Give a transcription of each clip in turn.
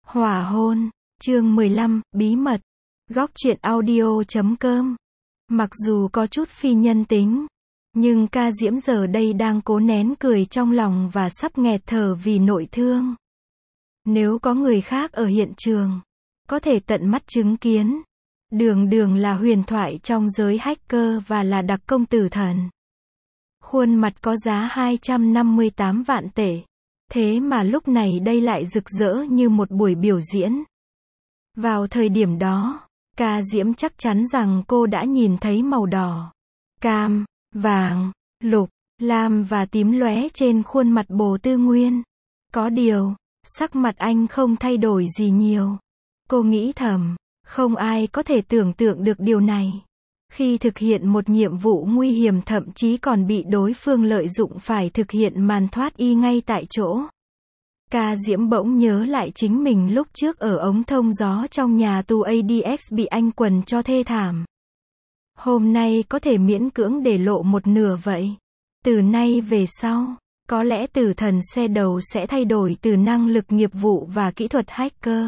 Hỏa hôn, chương 15, bí mật. Góc truyện audio.com. Mặc dù có chút phi nhân tính, nhưng ca diễm giờ đây đang cố nén cười trong lòng và sắp nghẹt thở vì nội thương. Nếu có người khác ở hiện trường, có thể tận mắt chứng kiến. Đường Đường là huyền thoại trong giới hacker và là đặc công tử thần. Khuôn mặt có giá 258 vạn tệ. Thế mà lúc này đây lại rực rỡ như một buổi biểu diễn. Vào thời điểm đó, ca diễm chắc chắn rằng cô đã nhìn thấy màu đỏ, cam, vàng, lục, lam và tím lóe trên khuôn mặt Bồ Tư Nguyên. Có điều, sắc mặt anh không thay đổi gì nhiều. Cô nghĩ thầm, không ai có thể tưởng tượng được điều này. Khi thực hiện một nhiệm vụ nguy hiểm thậm chí còn bị đối phương lợi dụng phải thực hiện màn thoát y ngay tại chỗ. Ca diễm bỗng nhớ lại chính mình lúc trước ở ống thông gió trong nhà tù ADX bị anh quần cho thê thảm. Hôm nay có thể miễn cưỡng để lộ một nửa vậy. Từ nay về sau, có lẽ tử thần xe đầu sẽ thay đổi từ năng lực nghiệp vụ và kỹ thuật hacker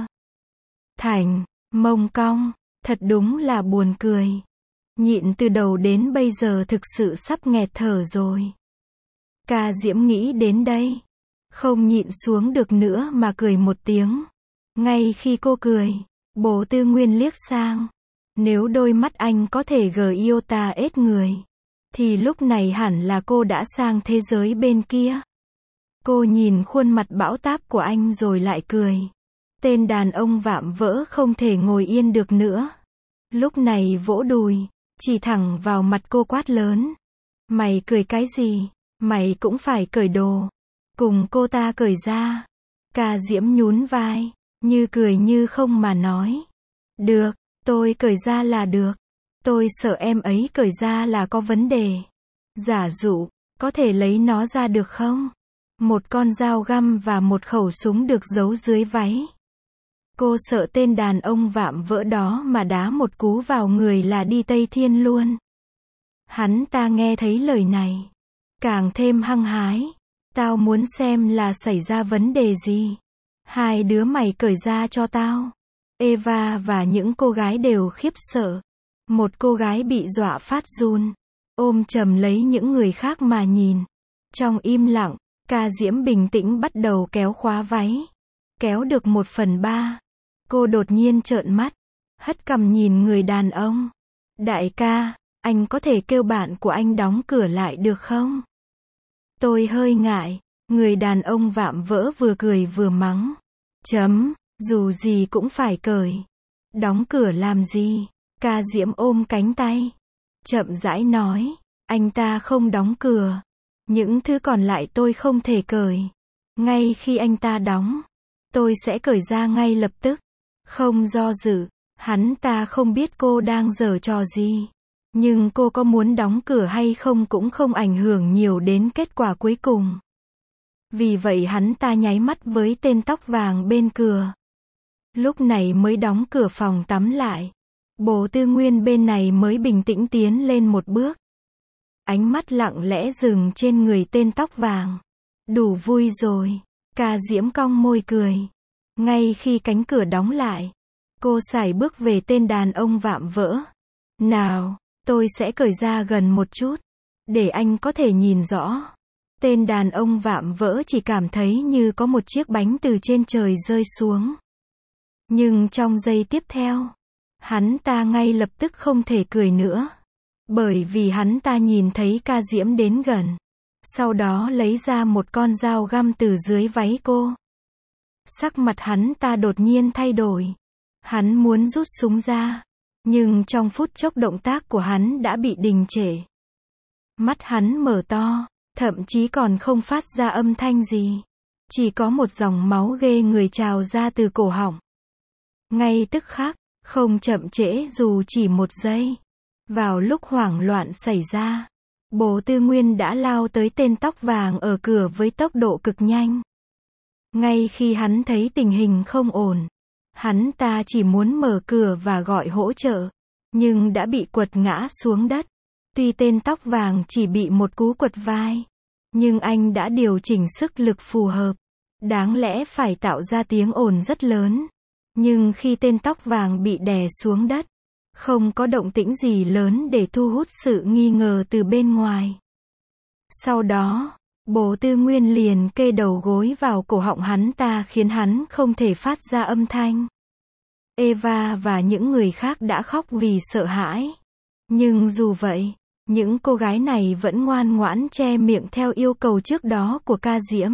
thành mông cong. Thật đúng là buồn cười. Nhịn từ đầu đến bây giờ thực sự sắp nghẹt thở rồi. Ca diễm nghĩ đến đây, không nhịn xuống được nữa mà cười một tiếng. Ngay khi cô cười, Bồ Tư Nguyên liếc sang. Nếu đôi mắt anh có thể gờ iota ết người, thì lúc này hẳn là cô đã sang thế giới bên kia. Cô nhìn khuôn mặt bão táp của anh rồi lại cười. Tên đàn ông vạm vỡ không thể ngồi yên được nữa. Lúc này vỗ đùi, chỉ thẳng vào mặt cô quát lớn. Mày cười cái gì? Mày cũng phải cởi đồ. Cùng cô ta cởi ra. Ca diễm nhún vai, như cười như không mà nói. Được, tôi cởi ra là được. Tôi sợ em ấy cởi ra là có vấn đề. Giả dụ, có thể lấy nó ra được không? Một con dao găm và một khẩu súng được giấu dưới váy. Cô sợ tên đàn ông vạm vỡ đó mà đá một cú vào người là đi Tây Thiên luôn. Hắn ta nghe thấy lời này, càng thêm hăng hái. Tao muốn xem là xảy ra vấn đề gì. Hai đứa mày cởi ra cho tao. Eva và những cô gái đều khiếp sợ. Một cô gái bị dọa phát run, ôm chầm lấy những người khác mà nhìn. Trong im lặng, ca diễm bình tĩnh bắt đầu kéo khóa váy. Kéo được 1/3. Cô đột nhiên trợn mắt, hất cằm nhìn người đàn ông. Đại ca, anh có thể kêu bạn của anh đóng cửa lại được không? Tôi hơi ngại. Người đàn ông vạm vỡ vừa cười vừa mắng. Dù gì cũng phải cởi. Đóng cửa làm gì? Ca diễm ôm cánh tay, chậm rãi nói. Anh ta không đóng cửa. Những thứ còn lại tôi không thể cởi. Ngay khi anh ta đóng, tôi sẽ cởi ra ngay lập tức. Không do dự. Hắn ta không biết cô đang giở trò gì. Nhưng cô có muốn đóng cửa hay không cũng không ảnh hưởng nhiều đến kết quả cuối cùng. Vì vậy hắn ta nháy mắt với tên tóc vàng bên cửa. Lúc này mới đóng cửa phòng tắm lại. Bồ Tư Nguyên bên này mới bình tĩnh tiến lên một bước. Ánh mắt lặng lẽ dừng trên người tên tóc vàng. Đủ vui rồi. Ca diễm cong môi cười. Ngay khi cánh cửa đóng lại, cô sải bước về tên đàn ông vạm vỡ. Nào, tôi sẽ cởi ra gần một chút, để anh có thể nhìn rõ. Tên đàn ông vạm vỡ chỉ cảm thấy như có một chiếc bánh từ trên trời rơi xuống. Nhưng trong giây tiếp theo, hắn ta ngay lập tức không thể cười nữa. Bởi vì hắn ta nhìn thấy ca diễm đến gần. Sau đó lấy ra một con dao găm từ dưới váy cô. Sắc mặt hắn ta đột nhiên thay đổi. Hắn muốn rút súng ra. Nhưng trong phút chốc động tác của hắn đã bị đình trệ. Mắt hắn mở to, thậm chí còn không phát ra âm thanh gì. Chỉ có một dòng máu ghê người trào ra từ cổ họng. Ngay tức khắc, không chậm trễ dù chỉ một giây. Vào lúc hoảng loạn xảy ra, Bồ Tư Nguyên đã lao tới tên tóc vàng ở cửa với tốc độ cực nhanh. Ngay khi hắn thấy tình hình không ổn, hắn ta chỉ muốn mở cửa và gọi hỗ trợ, nhưng đã bị quật ngã xuống đất. Tuy tên tóc vàng chỉ bị một cú quật vai, nhưng anh đã điều chỉnh sức lực phù hợp. Đáng lẽ phải tạo ra tiếng ồn rất lớn. Nhưng khi tên tóc vàng bị đè xuống đất, không có động tĩnh gì lớn để thu hút sự nghi ngờ từ bên ngoài. Sau đó, Bồ Tư Nguyên liền kê đầu gối vào cổ họng hắn ta khiến hắn không thể phát ra âm thanh. Eva và những người khác đã khóc vì sợ hãi. Nhưng dù vậy, những cô gái này vẫn ngoan ngoãn che miệng theo yêu cầu trước đó của Ca Diễm.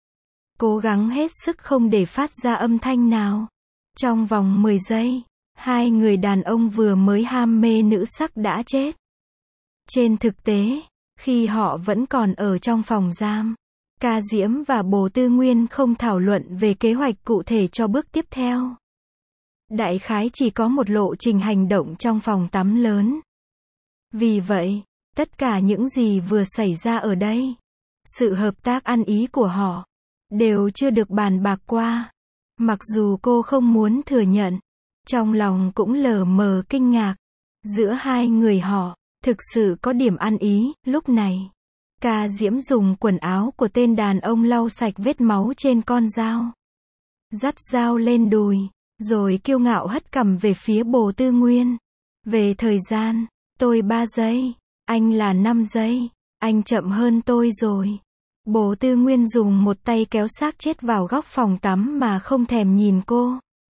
Cố gắng hết sức không để phát ra âm thanh nào. Trong vòng 10 giây, hai người đàn ông vừa mới ham mê nữ sắc đã chết. Trên thực tế, khi họ vẫn còn ở trong phòng giam, Ca Diễm và Bồ Tư Nguyên không thảo luận về kế hoạch cụ thể cho bước tiếp theo. Đại khái chỉ có một lộ trình hành động trong phòng tắm lớn. Vì vậy, tất cả những gì vừa xảy ra ở đây, sự hợp tác ăn ý của họ, đều chưa được bàn bạc qua. Mặc dù cô không muốn thừa nhận, trong lòng cũng lờ mờ kinh ngạc. Giữa hai người họ, thực sự có điểm ăn ý. Lúc này, Ca Diễm dùng quần áo của tên đàn ông lau sạch vết máu trên con dao. Dắt dao lên đùi, rồi kiêu ngạo hất cằm về phía Bồ Tư Nguyên. Về thời gian, tôi 3 giây, anh là 5 giây, anh chậm hơn tôi rồi. Bồ Tư Nguyên dùng một tay kéo xác chết vào góc phòng tắm mà không thèm nhìn cô.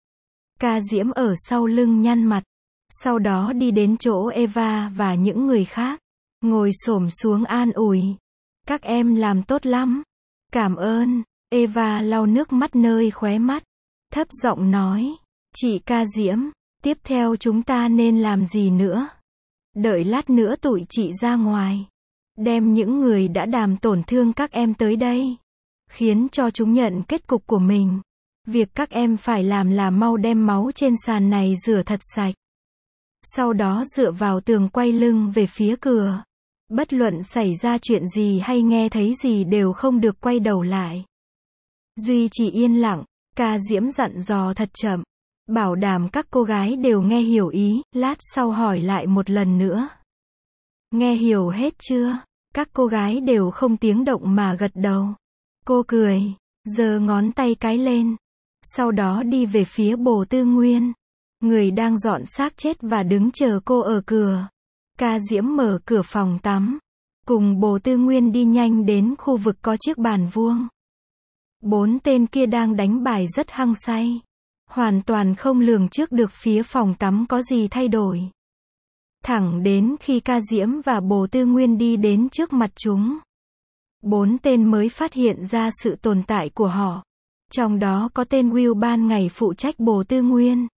Ca Diễm ở sau lưng nhăn mặt, sau đó đi đến chỗ Eva và những người khác, ngồi xổm xuống an ủi. Các em làm tốt lắm. Cảm ơn. Eva lau nước mắt nơi khóe mắt, thấp giọng nói. Chị Ca Diễm, tiếp theo chúng ta nên làm gì nữa? Đợi lát nữa tụi chị ra ngoài, đem những người đã làm tổn thương các em tới đây, khiến cho chúng nhận kết cục của mình. Việc các em phải làm là mau đem máu trên sàn này rửa thật sạch. Sau đó dựa vào tường quay lưng về phía cửa. Bất luận xảy ra chuyện gì hay nghe thấy gì đều không được quay đầu lại. Duy trì yên lặng, Ca Diễm dặn dò thật chậm, bảo đảm các cô gái đều nghe hiểu ý. Lát sau hỏi lại một lần nữa. Nghe hiểu hết chưa? Các cô gái đều không tiếng động mà gật đầu. Cô cười, giơ ngón tay cái lên. Sau đó đi về phía Bồ Tư Nguyên, người đang dọn xác chết và đứng chờ cô ở cửa. Ca Diễm mở cửa phòng tắm, cùng Bồ Tư Nguyên đi nhanh đến khu vực có chiếc bàn vuông. 4 tên kia đang đánh bài rất hăng say, hoàn toàn không lường trước được phía phòng tắm có gì thay đổi. Thẳng đến khi Ca Diễm và Bồ Tư Nguyên đi đến trước mặt chúng, 4 tên mới phát hiện ra sự tồn tại của họ. Trong đó có tên Will ban ngày phụ trách Bồ Tư Nguyên.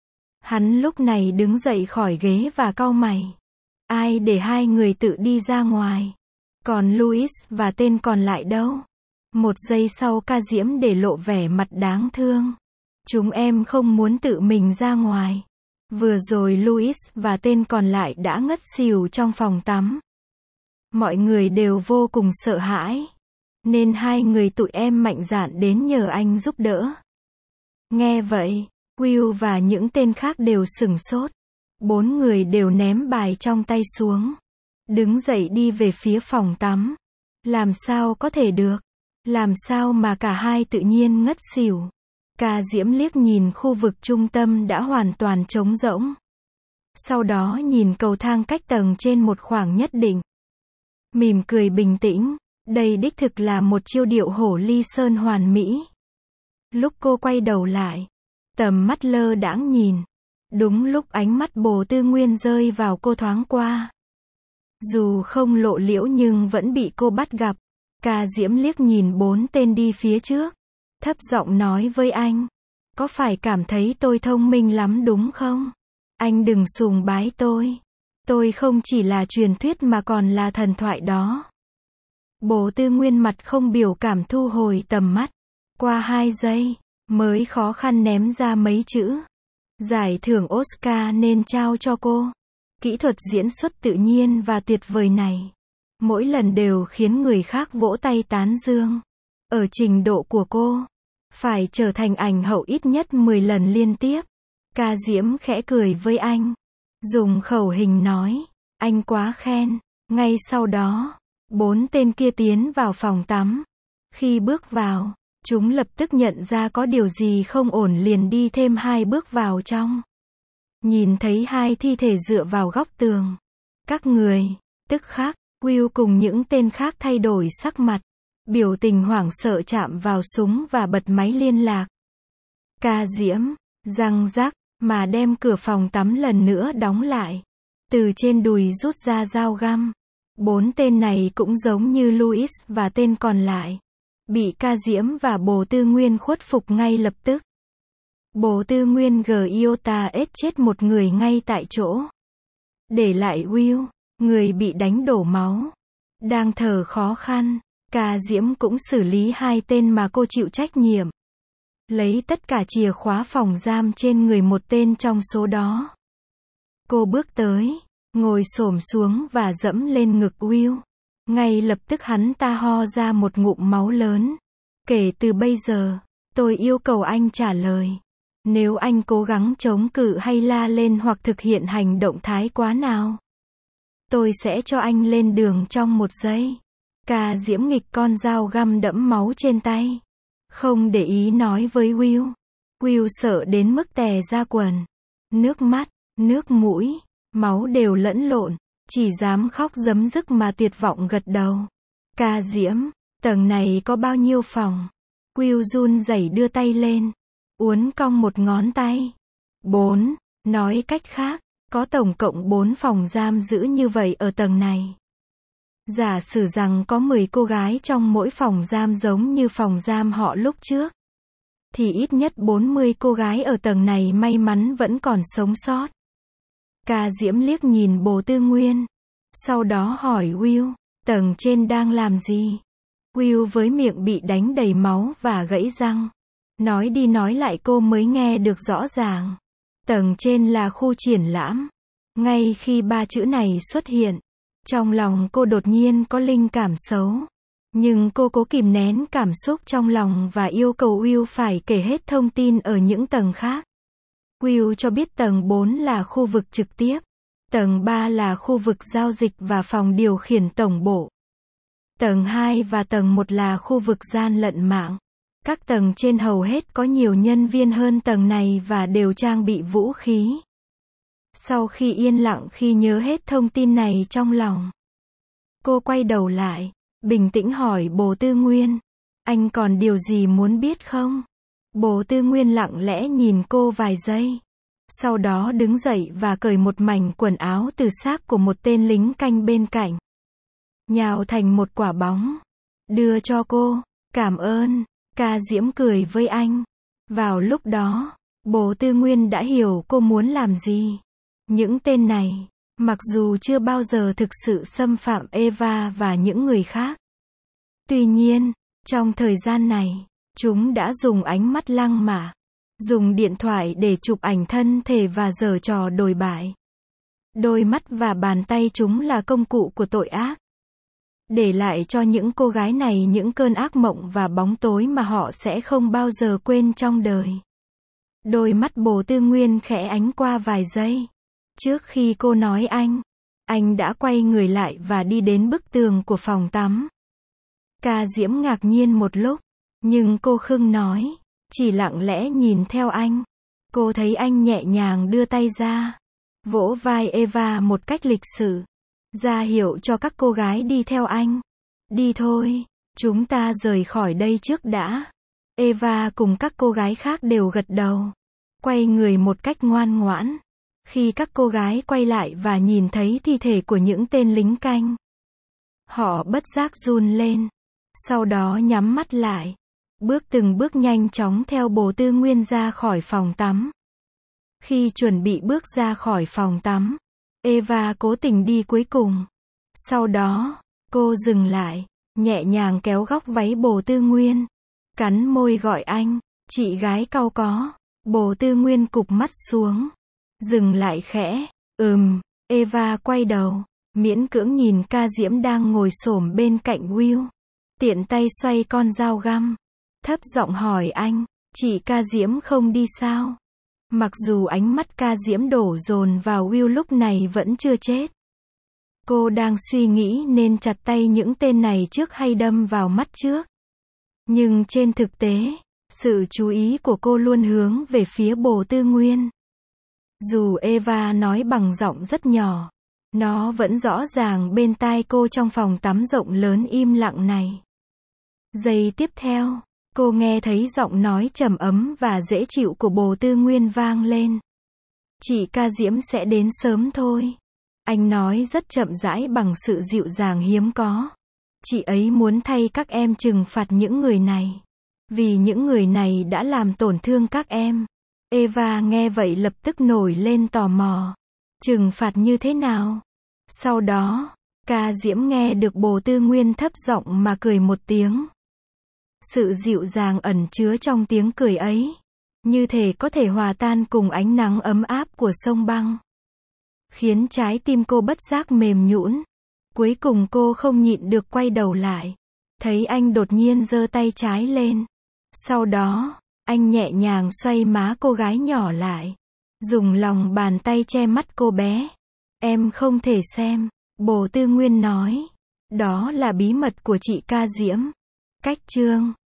Hắn lúc này đứng dậy khỏi ghế và cau mày. Ai để hai người tự đi ra ngoài? Còn Louis và tên còn lại đâu? Một giây sau Ca Diễm để lộ vẻ mặt đáng thương. Chúng em không muốn tự mình ra ngoài. Vừa rồi Louis và tên còn lại đã ngất xỉu trong phòng tắm. Mọi người đều vô cùng sợ hãi, nên hai người tụi em mạnh dạn đến nhờ anh giúp đỡ. Nghe vậy, Will và những tên khác đều sửng sốt. 4 người đều ném bài trong tay xuống, đứng dậy đi về phía phòng tắm. Làm sao có thể được? Làm sao mà cả hai tự nhiên ngất xỉu? Ca Diễm liếc nhìn khu vực trung tâm đã hoàn toàn trống rỗng. Sau đó nhìn cầu thang cách tầng trên một khoảng nhất định. Mỉm cười bình tĩnh, đây đích thực là một chiêu điệu hổ ly sơn hoàn mỹ. Lúc cô quay đầu lại, tầm mắt lơ đãng nhìn. Đúng lúc ánh mắt Bồ Tư Nguyên rơi vào cô thoáng qua. Dù không lộ liễu nhưng vẫn bị cô bắt gặp. Ca Diễm liếc nhìn 4 tên đi phía trước, thấp giọng nói với anh. Có phải cảm thấy tôi thông minh lắm đúng không? Anh đừng sùng bái tôi. Tôi không chỉ là truyền thuyết mà còn là thần thoại đó. Bồ Tư Nguyên mặt không biểu cảm thu hồi tầm mắt. Qua 2 giây, mới khó khăn ném ra mấy chữ. Giải thưởng Oscar nên trao cho cô. Kỹ thuật diễn xuất tự nhiên và tuyệt vời này, mỗi lần đều khiến người khác vỗ tay tán dương. Ở trình độ của cô, phải trở thành ảnh hậu ít nhất 10 lần liên tiếp. Ca Diễm khẽ cười với anh, dùng khẩu hình nói, anh quá khen. Ngay sau đó, 4 tên kia tiến vào phòng tắm. Khi bước vào, Chúng lập tức nhận ra có điều gì không ổn liền đi thêm 2 bước vào trong. Nhìn thấy 2 thi thể dựa vào góc tường. Các người, tức khắc, Will cùng những tên khác thay đổi sắc mặt. Biểu tình hoảng sợ chạm vào súng và bật máy liên lạc. Ca Diễm, răng rắc, mà đem cửa phòng tắm lần nữa đóng lại. Từ trên đùi rút ra dao găm. 4 tên này cũng giống như Louis và tên còn lại. Bị Ca Diễm và Bồ Tư Nguyên khuất phục ngay lập tức. Bồ Tư Nguyên Giota chết một người ngay tại chỗ. Để lại Will, người bị đánh đổ máu. Đang thở khó khăn. Ca Diễm cũng xử lý 2 tên mà cô chịu trách nhiệm. Lấy tất cả chìa khóa phòng giam trên người một tên trong số đó. Cô bước tới, ngồi xổm xuống và dẫm lên ngực Will. Ngay lập tức hắn ta ho ra một ngụm máu lớn. Kể từ bây giờ, tôi yêu cầu anh trả lời. Nếu anh cố gắng chống cự hay la lên hoặc thực hiện hành động thái quá nào, tôi sẽ cho anh lên đường trong 1 giây. Ca Diễm nghịch con dao găm đẫm máu trên tay. Không để ý nói với Will. Will sợ đến mức tè ra quần. Nước mắt, nước mũi, máu đều lẫn lộn. Chỉ dám khóc rấm rức mà tuyệt vọng gật đầu. Ca Diễm, tầng này có bao nhiêu phòng? Will run rẩy đưa tay lên. Uốn cong một ngón tay. 4, nói cách khác, có tổng cộng 4 phòng giam giữ như vậy ở tầng này. Giả sử rằng có 10 cô gái trong mỗi phòng giam giống như phòng giam họ lúc trước. Thì ít nhất 40 cô gái ở tầng này may mắn vẫn còn sống sót. Ca Diễm liếc nhìn Bồ Tư Nguyên. Sau đó hỏi Will, tầng trên đang làm gì? Will với miệng bị đánh đầy máu và gãy răng. Nói đi nói lại cô mới nghe được rõ ràng. Tầng trên là khu triển lãm. Ngay khi 3 chữ này xuất hiện, trong lòng cô đột nhiên có linh cảm xấu. Nhưng cô cố kìm nén cảm xúc trong lòng và yêu cầu Will phải kể hết thông tin ở những tầng khác. Will cho biết tầng 4 là khu vực trực tiếp. Tầng 3 là khu vực giao dịch và phòng điều khiển tổng bộ. Tầng 2 và tầng 1 là khu vực gian lận mạng. Các tầng trên hầu hết có nhiều nhân viên hơn tầng này và đều trang bị vũ khí. Sau khi yên lặng khi nhớ hết thông tin này trong lòng, cô quay đầu lại, bình tĩnh hỏi Bồ Tư Nguyên. Anh còn điều gì muốn biết không? Bồ Tư Nguyên lặng lẽ nhìn cô vài giây. Sau đó đứng dậy và cởi một mảnh quần áo từ xác của một tên lính canh bên cạnh. Nhào thành một quả bóng. Đưa cho cô. Cảm ơn. Ca Diễm cười với anh. Vào lúc đó, Bồ Tư Nguyên đã hiểu cô muốn làm gì. Những tên này, mặc dù chưa bao giờ thực sự xâm phạm Eva và những người khác. Tuy nhiên, trong thời gian này, chúng đã dùng ánh mắt lăng mạ, dùng điện thoại để chụp ảnh thân thể và giở trò đồi bại. Đôi mắt và bàn tay chúng là công cụ của tội ác. Để lại cho những cô gái này những cơn ác mộng và bóng tối mà họ sẽ không bao giờ quên trong đời. Đôi mắt Bồ Tư Nguyên khẽ ánh qua vài giây. Trước khi cô nói anh đã quay người lại và đi đến bức tường của phòng tắm. Ca Diễm ngạc nhiên một lúc, nhưng cô khưng nói, chỉ lặng lẽ nhìn theo anh. Cô thấy anh nhẹ nhàng đưa tay ra, vỗ vai Eva một cách lịch sự, ra hiệu cho các cô gái đi theo anh. Đi thôi, chúng ta rời khỏi đây trước đã. Eva cùng các cô gái khác đều gật đầu, quay người một cách ngoan ngoãn. Khi các cô gái quay lại và nhìn thấy thi thể của những tên lính canh, họ bất giác run lên, sau đó nhắm mắt lại, từng bước nhanh chóng theo Bồ Tư Nguyên ra khỏi phòng tắm. Khi chuẩn bị bước ra khỏi phòng tắm, Eva cố tình đi cuối cùng. Sau đó, cô dừng lại, nhẹ nhàng kéo góc váy Bồ Tư Nguyên, cắn môi gọi anh, chị gái cau có. Bồ Tư Nguyên cụp mắt xuống, dừng lại khẽ, Eva quay đầu, miễn cưỡng nhìn Ca Diễm đang ngồi xổm bên cạnh Will. Tiện tay xoay con dao găm, thấp giọng hỏi anh, chị Ca Diễm không đi sao? Mặc dù ánh mắt Ca Diễm đổ dồn vào Will lúc này vẫn chưa chết. Cô đang suy nghĩ nên chặt tay những tên này trước hay đâm vào mắt trước. Nhưng trên thực tế, sự chú ý của cô luôn hướng về phía Bồ Tư Nguyên. Dù Eva nói bằng giọng rất nhỏ, nó vẫn rõ ràng bên tai cô trong phòng tắm rộng lớn im lặng này. Giây tiếp theo, cô nghe thấy giọng nói trầm ấm và dễ chịu của Bồ Tư Nguyên vang lên. Chị Ca Diễm sẽ đến sớm thôi. Anh nói rất chậm rãi bằng sự dịu dàng hiếm có. Chị ấy muốn thay các em trừng phạt những người này. Vì những người này đã làm tổn thương các em. Eva nghe vậy lập tức nổi lên tò mò. Trừng phạt như thế nào? Sau đó, Ca Diễm nghe được Bồ Tư Nguyên thấp giọng mà cười một tiếng. Sự dịu dàng ẩn chứa trong tiếng cười ấy, như thể có thể hòa tan cùng ánh nắng ấm áp của sông băng, khiến trái tim cô bất giác mềm nhũn. Cuối cùng cô không nhịn được quay đầu lại, thấy anh đột nhiên giơ tay trái lên. Sau đó, anh nhẹ nhàng xoay má cô gái nhỏ lại, dùng lòng bàn tay che mắt cô bé. Em không thể xem, Bồ Tư Nguyên nói. Đó là bí mật của chị Ca Diễm. Cách chương